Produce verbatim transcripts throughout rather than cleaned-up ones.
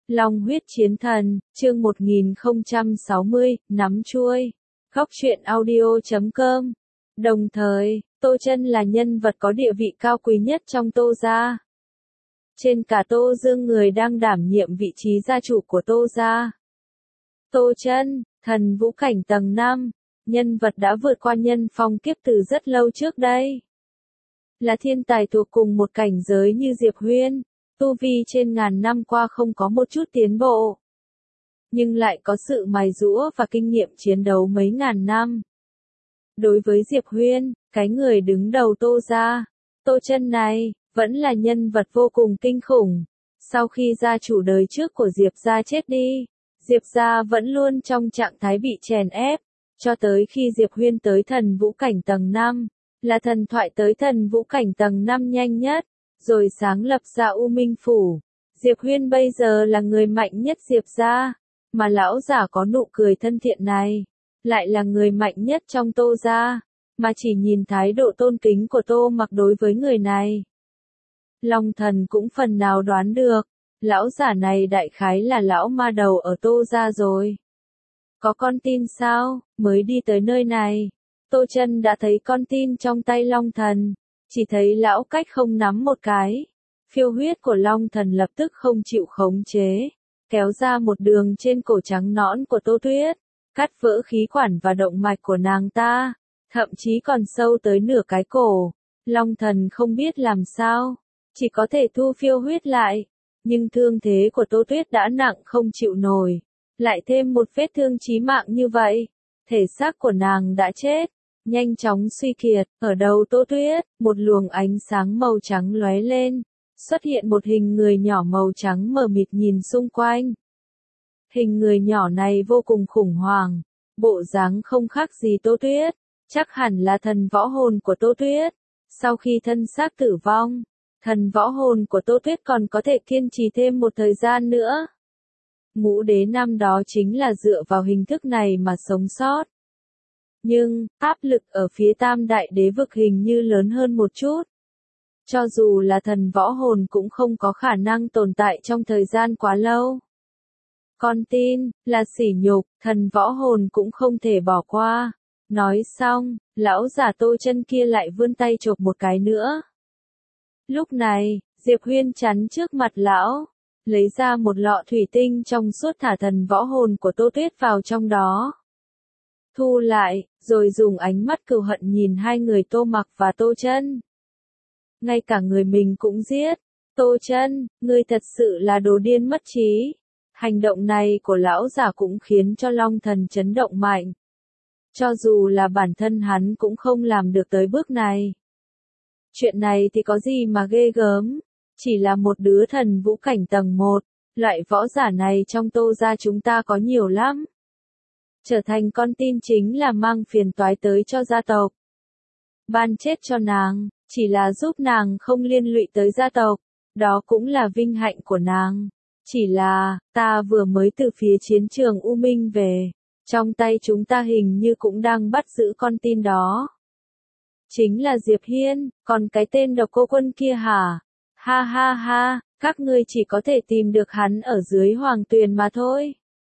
Long huyết chiến thần, chương một nghìn không trăm sáu mươi, nắm chuôi. Góc truyện audio chấm com. Đồng thời, Tô Chân là nhân vật có địa vị cao quý nhất trong Tô gia. Trên cả Tô Dương người đang đảm nhiệm vị trí gia chủ của Tô gia. Tô Chân, thần vũ cảnh tầng năm, nhân vật đã vượt qua nhân phong kiếp từ rất lâu trước đây. Là thiên tài thuộc cùng một cảnh giới như Diệp Huyên, tu vi trên ngàn năm qua không có một chút tiến bộ. Nhưng lại có sự mài giũa và kinh nghiệm chiến đấu mấy ngàn năm. Đối với Diệp Huyên, cái người đứng đầu Tô gia, Tô Chân này, vẫn là nhân vật vô cùng kinh khủng. Sau khi gia chủ đời trước của Diệp gia chết đi, Diệp gia vẫn luôn trong trạng thái bị chèn ép, cho tới khi Diệp Huyên tới thần vũ cảnh tầng năm, là thần thoại tới thần vũ cảnh tầng năm nhanh nhất, rồi sáng lập ra U Minh Phủ. Diệp Huyên bây giờ là người mạnh nhất Diệp gia, mà lão giả có nụ cười thân thiện này, lại là người mạnh nhất trong Tô gia, mà chỉ nhìn thái độ tôn kính của Tô Mặc đối với người này. Long Thần cũng phần nào đoán được, lão giả này đại khái là lão ma đầu ở Tô gia rồi. Có con tin sao, mới đi tới nơi này, Tô Chân đã thấy con tin trong tay Long Thần, chỉ thấy lão cách không nắm một cái. Phiêu huyết của Long Thần lập tức không chịu khống chế, kéo ra một đường trên cổ trắng nõn của Tô Tuyết, cắt vỡ khí quản và động mạch của nàng ta, thậm chí còn sâu tới nửa cái cổ. Long Thần không biết làm sao, chỉ có thể thu phiêu huyết lại, nhưng thương thế của Tô Tuyết đã nặng không chịu nổi, lại thêm một vết thương chí mạng như vậy, thể xác của nàng đã chết, nhanh chóng suy kiệt. Ở đầu Tô Tuyết, một luồng ánh sáng màu trắng lóe lên, xuất hiện một hình người nhỏ màu trắng mờ mịt nhìn xung quanh. Hình người nhỏ này vô cùng khủng hoảng, bộ dáng không khác gì Tô Tuyết, chắc hẳn là thần võ hồn của Tô Tuyết. Sau khi thân xác tử vong, thần võ hồn của Tô Tuyết còn có thể kiên trì thêm một thời gian nữa. Ngũ đế năm đó chính là dựa vào hình thức này mà sống sót. Nhưng, áp lực ở phía tam đại đế vực hình như lớn hơn một chút. Cho dù là thần võ hồn cũng không có khả năng tồn tại trong thời gian quá lâu. Con tin, là sỉ nhục, thần võ hồn cũng không thể bỏ qua. Nói xong, lão giả Tô Chân kia lại vươn tay chộp một cái nữa. Lúc này, Diệp Huyên chắn trước mặt lão, lấy ra một lọ thủy tinh trong suốt thả thần võ hồn của Tô Tuyết vào trong đó. Thu lại, rồi dùng ánh mắt cừu hận nhìn hai người Tô Mặc và Tô Chân. Ngay cả người mình cũng giết. Tô Chân, ngươi thật sự là đồ điên mất trí. Hành động này của lão giả cũng khiến cho Long Thần chấn động mạnh. Cho dù là bản thân hắn cũng không làm được tới bước này. Chuyện này thì có gì mà ghê gớm, chỉ là một đứa thần vũ cảnh tầng một, loại võ giả này trong Tô gia chúng ta có nhiều lắm. Trở thành con tin chính là mang phiền toái tới cho gia tộc. Ban chết cho nàng, chỉ là giúp nàng không liên lụy tới gia tộc, đó cũng là vinh hạnh của nàng. Chỉ là, ta vừa mới từ phía chiến trường U Minh về, trong tay chúng ta hình như cũng đang bắt giữ con tin đó. Chính là Diệp Hiên, còn cái tên Độc Cô Quân kia hả? Ha ha ha, các ngươi chỉ có thể tìm được hắn ở dưới Hoàng Tuyền mà thôi.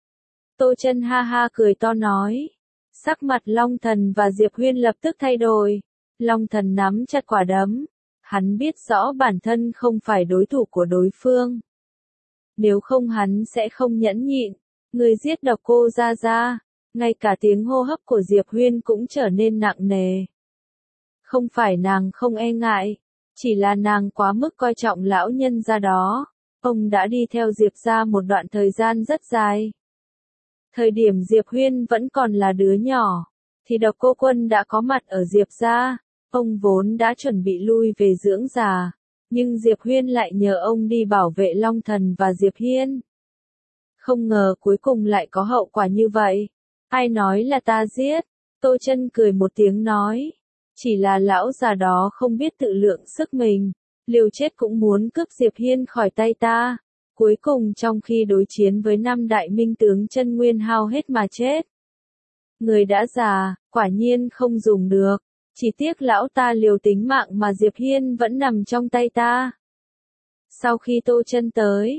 Tô Chân ha ha cười to nói. Sắc mặt Long Thần và Diệp Huyên lập tức thay đổi. Long Thần nắm chặt quả đấm. Hắn biết rõ bản thân không phải đối thủ của đối phương. Nếu không hắn sẽ không nhẫn nhịn. Người giết Độc Cô Gia Gia. Ngay cả tiếng hô hấp của Diệp Huyên cũng trở nên nặng nề. Không phải nàng không e ngại, chỉ là nàng quá mức coi trọng lão nhân gia đó. Ông đã đi theo Diệp gia một đoạn thời gian rất dài. Thời điểm Diệp Huyên vẫn còn là đứa nhỏ, thì Độc Cô Quân đã có mặt ở Diệp gia. Ông vốn đã chuẩn bị lui về dưỡng già, nhưng Diệp Huyên lại nhờ ông đi bảo vệ Long Thần và Diệp Hiên. Không ngờ cuối cùng lại có hậu quả như vậy. Ai nói là ta giết? Tô Chân cười một tiếng nói. Chỉ là lão già đó không biết tự lượng sức mình, liều chết cũng muốn cướp Diệp Hiên khỏi tay ta. Cuối cùng trong khi đối chiến với năm đại minh tướng chân nguyên hao hết mà chết. Người đã già, quả nhiên không dùng được. Chỉ tiếc lão ta liều tính mạng mà Diệp Hiên vẫn nằm trong tay ta. Sau khi Tô Chân tới,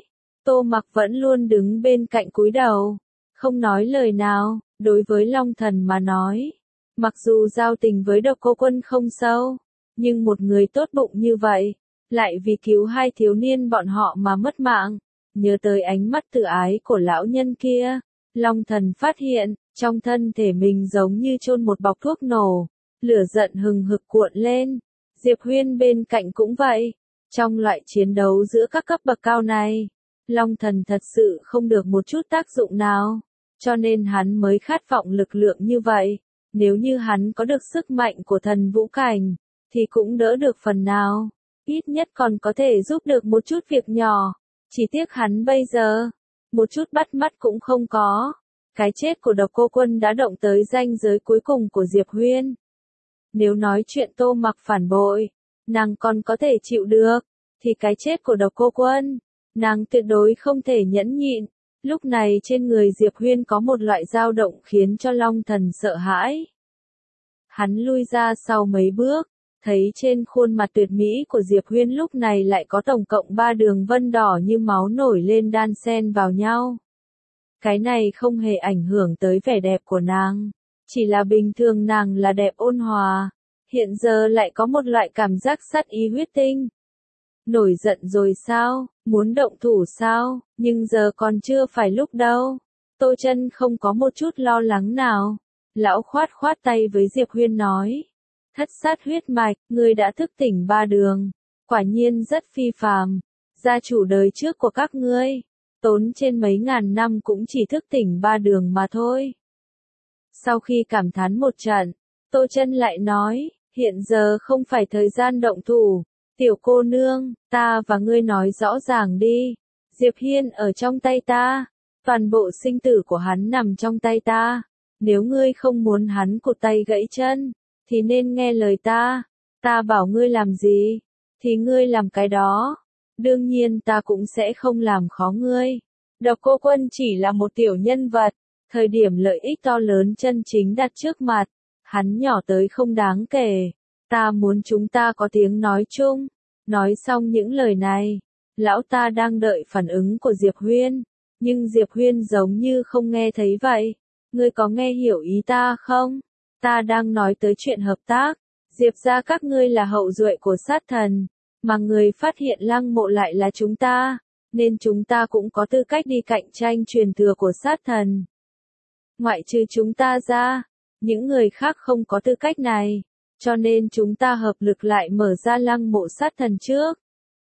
Tô Mặc vẫn luôn đứng bên cạnh cúi đầu, không nói lời nào. Đối với Long Thần mà nói, mặc dù giao tình với Độc Cô Quân không sâu, nhưng một người tốt bụng như vậy, lại vì cứu hai thiếu niên bọn họ mà mất mạng. Nhớ tới ánh mắt tự ái của lão nhân kia, Long Thần phát hiện, trong thân thể mình giống như chôn một bọc thuốc nổ, lửa giận hừng hực cuộn lên. Diệp Huyên bên cạnh cũng vậy. Trong loại chiến đấu giữa các cấp bậc cao này, Long Thần thật sự không được một chút tác dụng nào, cho nên hắn mới khát vọng lực lượng như vậy. Nếu như hắn có được sức mạnh của thần vũ cảnh, thì cũng đỡ được phần nào, ít nhất còn có thể giúp được một chút việc nhỏ. Chỉ tiếc hắn bây giờ, một chút bắt mắt cũng không có. Cái chết của Độc Cô Quân đã động tới ranh giới cuối cùng của Diệp Huyên. Nếu nói chuyện Tô Mặc phản bội, nàng còn có thể chịu được, thì cái chết của Độc Cô Quân, nàng tuyệt đối không thể nhẫn nhịn. Lúc này trên người Diệp Huyên có một loại dao động khiến cho Long Thần sợ hãi. Hắn lui ra sau mấy bước, thấy trên khuôn mặt tuyệt mỹ của Diệp Huyên lúc này lại có tổng cộng ba đường vân đỏ như máu nổi lên đan xen vào nhau. Cái này không hề ảnh hưởng tới vẻ đẹp của nàng, chỉ là bình thường nàng là đẹp ôn hòa, hiện giờ lại có một loại cảm giác sát ý huyết tinh. Nổi giận rồi sao, muốn động thủ sao, nhưng giờ còn chưa phải lúc đâu. Tô Chân không có một chút lo lắng nào. Lão khoát khoát tay với Diệp Huyên nói. Thất sát huyết mạch, ngươi đã thức tỉnh ba đường. Quả nhiên rất phi phàm. Gia chủ đời trước của các ngươi, tốn trên mấy ngàn năm cũng chỉ thức tỉnh ba đường mà thôi. Sau khi cảm thán một trận, Tô Chân lại nói, hiện giờ không phải thời gian động thủ. Tiểu cô nương, ta và ngươi nói rõ ràng đi. Diệp Hiên ở trong tay ta, toàn bộ sinh tử của hắn nằm trong tay ta. Nếu ngươi không muốn hắn cụt tay gãy chân, thì nên nghe lời ta. Ta bảo ngươi làm gì, thì ngươi làm cái đó. Đương nhiên ta cũng sẽ không làm khó ngươi. Độc Cô Quân chỉ là một tiểu nhân vật, thời điểm lợi ích to lớn chân chính đặt trước mặt, hắn nhỏ tới không đáng kể. Ta muốn chúng ta có tiếng nói chung. Nói xong những lời này, lão ta đang đợi phản ứng của Diệp Huyên, nhưng Diệp Huyên giống như không nghe thấy vậy. Ngươi có nghe hiểu ý ta không? Ta đang nói tới chuyện hợp tác. Diệp gia các ngươi là hậu duệ của sát thần, mà người phát hiện Lăng Mộ lại là chúng ta, nên chúng ta cũng có tư cách đi cạnh tranh truyền thừa của sát thần. Ngoại trừ chúng ta ra, những người khác không có tư cách này. Cho nên chúng ta hợp lực lại mở ra Lăng Mộ sát thần trước.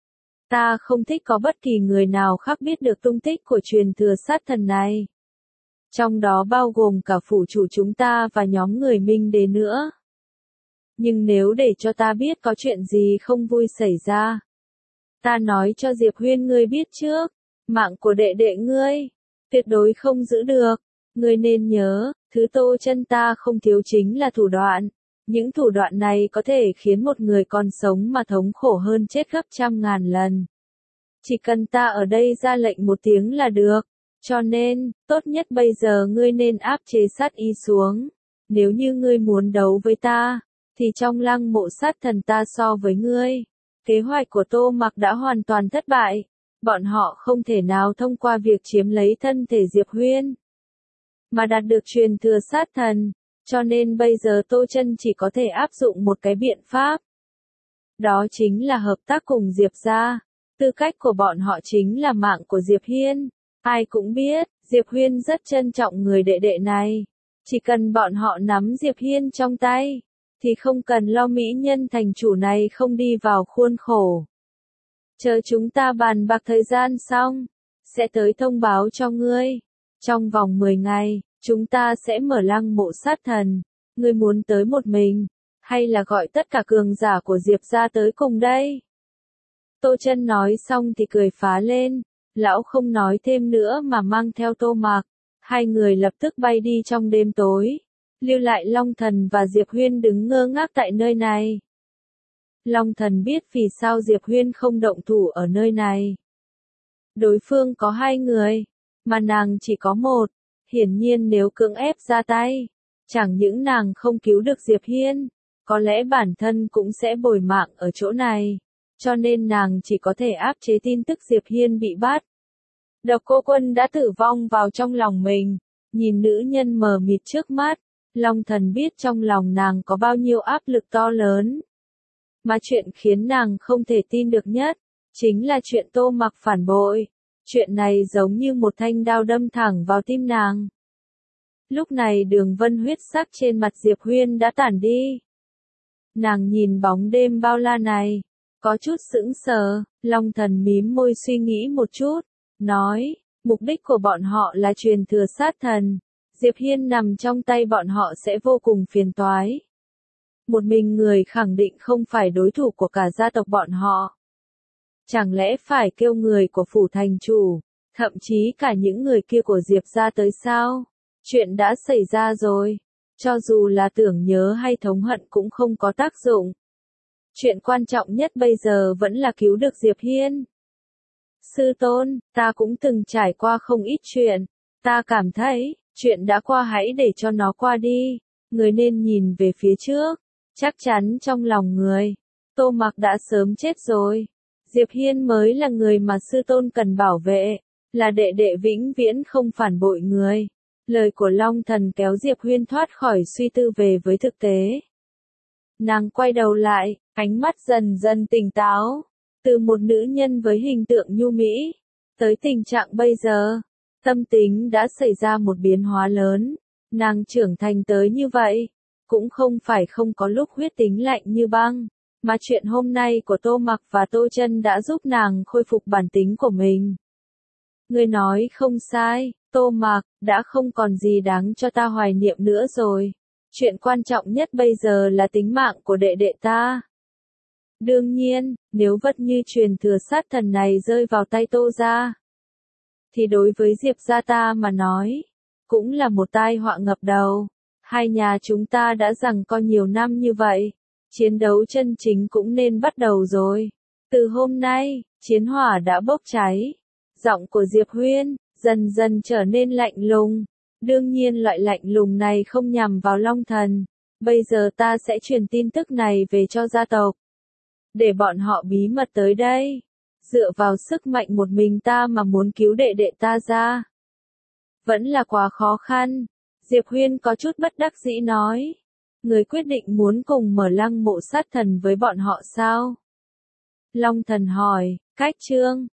Ta không thích có bất kỳ người nào khác biết được tung tích của truyền thừa sát thần này. Trong đó bao gồm cả phủ chủ chúng ta và nhóm người Minh Đế nữa. Nhưng nếu để cho ta biết có chuyện gì không vui xảy ra, ta nói cho Diệp Huyên ngươi biết trước, mạng của đệ đệ ngươi, tuyệt đối không giữ được. Ngươi nên nhớ, thứ Tô Chân ta không thiếu chính là thủ đoạn. Những thủ đoạn này có thể khiến một người còn sống mà thống khổ hơn chết gấp trăm ngàn lần. Chỉ cần ta ở đây ra lệnh một tiếng là được. Cho nên, tốt nhất bây giờ ngươi nên áp chế sát ý xuống. Nếu như ngươi muốn đấu với ta, thì trong Lăng Mộ sát thần ta so với ngươi. Kế hoạch của Tô Mặc đã hoàn toàn thất bại. Bọn họ không thể nào thông qua việc chiếm lấy thân thể Diệp Huyên, mà đạt được truyền thừa sát thần. Cho nên bây giờ Tô Chân chỉ có thể áp dụng một cái biện pháp. Đó chính là hợp tác cùng Diệp gia. Tư cách của bọn họ chính là mạng của Diệp Hiên. Ai cũng biết, Diệp Huyên rất trân trọng người đệ đệ này. Chỉ cần bọn họ nắm Diệp Hiên trong tay, thì không cần lo mỹ nhân thành chủ này không đi vào khuôn khổ. Chờ chúng ta bàn bạc thời gian xong, sẽ tới thông báo cho ngươi. Trong vòng mười ngày, chúng ta sẽ mở Lăng Mộ sát thần. Ngươi muốn tới một mình, hay là gọi tất cả cường giả của Diệp gia tới cùng đây? Tô Chân nói xong thì cười phá lên. Lão không nói thêm nữa mà mang theo Tô Mặc. Hai người lập tức bay đi trong đêm tối. Lưu lại Long Thần và Diệp Huyên đứng ngơ ngác tại nơi này. Long Thần biết vì sao Diệp Huyên không động thủ ở nơi này. Đối phương có hai người, mà nàng chỉ có một. Hiển nhiên nếu cưỡng ép ra tay, chẳng những nàng không cứu được Diệp Hiên, có lẽ bản thân cũng sẽ bồi mạng ở chỗ này. Cho nên nàng chỉ có thể áp chế tin tức Diệp Hiên bị bắt. Độc Cô Quân đã tử vong vào trong lòng mình, nhìn nữ nhân mờ mịt trước mắt, Long Thần biết trong lòng nàng có bao nhiêu áp lực to lớn. Mà chuyện khiến nàng không thể tin được nhất, chính là chuyện Tô Mặc phản bội. Chuyện này giống như một thanh đao đâm thẳng vào tim nàng. Lúc này đường vân huyết sắc trên mặt Diệp Huyên đã tản đi. Nàng nhìn bóng đêm bao la này, có chút sững sờ, Long Thần mím môi suy nghĩ một chút, nói, mục đích của bọn họ là truyền thừa sát thần. Diệp Hiên nằm trong tay bọn họ sẽ vô cùng phiền toái. Một mình người khẳng định không phải đối thủ của cả gia tộc bọn họ. Chẳng lẽ phải kêu người của phủ thành chủ, thậm chí cả những người kia của Diệp gia tới sao? Chuyện đã xảy ra rồi, cho dù là tưởng nhớ hay thống hận cũng không có tác dụng. Chuyện quan trọng nhất bây giờ vẫn là cứu được Diệp Hiên. Sư tôn, ta cũng từng trải qua không ít chuyện, ta cảm thấy, chuyện đã qua hãy để cho nó qua đi, người nên nhìn về phía trước, chắc chắn trong lòng người, Tô Mặc đã sớm chết rồi, Diệp Hiên mới là người mà sư tôn cần bảo vệ, là đệ đệ vĩnh viễn không phản bội người. Lời của Long Thần kéo Diệp Huyên thoát khỏi suy tư về với thực tế. Nàng quay đầu lại, ánh mắt dần dần tỉnh táo, từ một nữ nhân với hình tượng nhu mỹ, tới tình trạng bây giờ. Tâm tính đã xảy ra một biến hóa lớn, nàng trưởng thành tới như vậy, cũng không phải không có lúc huyết tính lạnh như băng, mà chuyện hôm nay của Tô Mặc và Tô Chân đã giúp nàng khôi phục bản tính của mình. Ngươi nói không sai, Tô Mặc, đã không còn gì đáng cho ta hoài niệm nữa rồi. Chuyện quan trọng nhất bây giờ là tính mạng của đệ đệ ta. Đương nhiên, nếu vật như truyền thừa sát thần này rơi vào tay Tô gia, thì đối với Diệp gia ta mà nói, cũng là một tai họa ngập đầu. Hai nhà chúng ta đã giằng co nhiều năm như vậy, chiến đấu chân chính cũng nên bắt đầu rồi. Từ hôm nay, chiến hỏa đã bốc cháy. Giọng của Diệp Huyên dần dần trở nên lạnh lùng. Đương nhiên loại lạnh lùng này không nhằm vào Long Thần. Bây giờ ta sẽ truyền tin tức này về cho gia tộc, để bọn họ bí mật tới đây. Dựa vào sức mạnh một mình ta mà muốn cứu đệ đệ ta ra, vẫn là quá khó khăn. Diệp Huyên có chút bất đắc dĩ nói. Người quyết định muốn cùng mở lăng mộ sát thần với bọn họ sao? Long Thần hỏi, cách chương